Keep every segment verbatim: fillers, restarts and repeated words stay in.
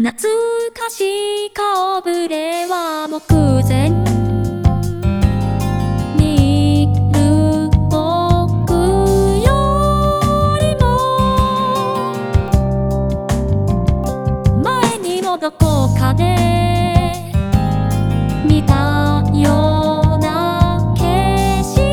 懐かしい顔ぶれは目前にいる僕よりも前にもどこかで見たような景色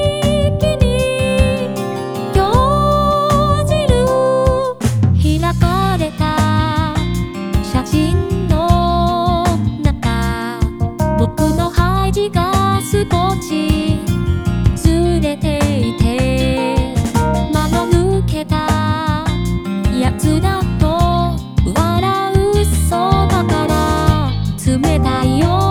に興じる開かれた写真の中僕の配置が少しずれていて間の抜けたやつだと笑うそばから冷たいよ